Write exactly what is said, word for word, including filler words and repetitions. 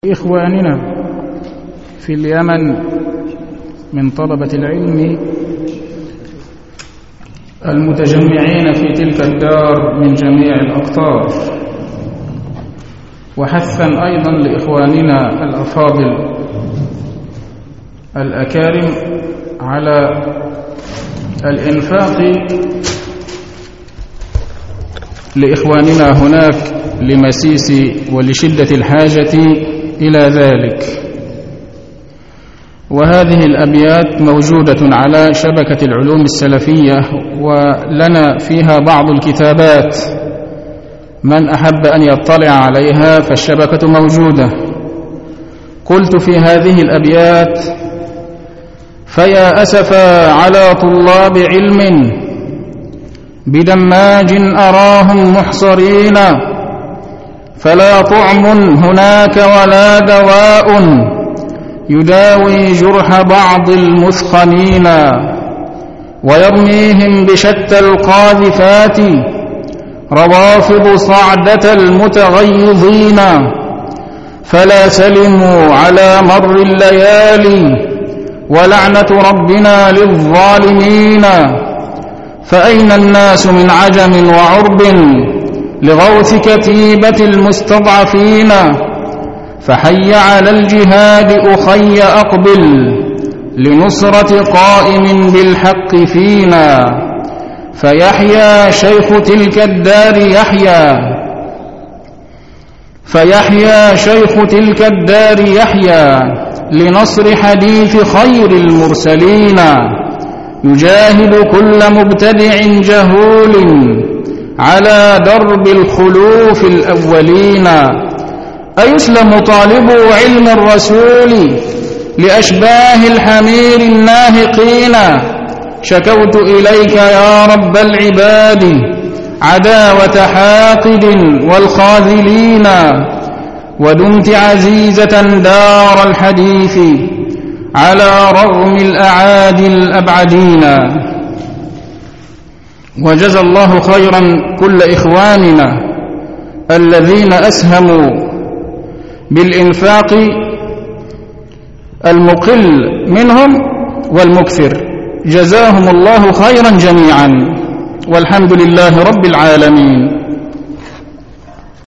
إخواننا في اليمن من طلبة العلم المتجمعين في تلك الدار من جميع الأقطار، وحثا أيضا لإخواننا الأفاضل الأكارم على الإنفاق لإخواننا هناك لمسيس ولشدة الحاجة إلى ذلك. وهذه الأبيات موجودة على شبكة العلوم السلفية، ولنا فيها بعض الكتابات، من أحب أن يطلع عليها فالشبكة موجودة. قلت في هذه الأبيات: فيا أسفا على طلاب علم بدماج أراهم محصرين، فلا طعم هناك ولا دواء يداوي جرح بعض المثخنين، ويرميهم بشتى القاذفات روافض صعدة المتغيظين، فلا سلموا على مر الليالي ولعنة ربنا للظالمين. فأين الناس من عجم وعرب لغوث كتيبة المستضعفين؟ فحي على الجهاد أخي أقبل لنصرة قائم بالحق فينا، فيحيا شيخ تلك الدار يحيا فيحيا شيخ تلك الدار يحيا لنصر حديث خير المرسلين، يجاهد كل مبتدع جهول على درب الخلوف الأولين. أيسلم طالب علم الرسول لأشباه الحمير الناهقين؟ شكوت إليك يا رب العباد عداوة حاقد والخاذلين، ودمت عزيزة دار الحديث على رغم الأعادي الأبعدين. وجزى الله خيرا كل إخواننا الذين أسهموا بالإنفاق المقل منهم والمكثر، جزاهم الله خيرا جميعا، والحمد لله رب العالمين.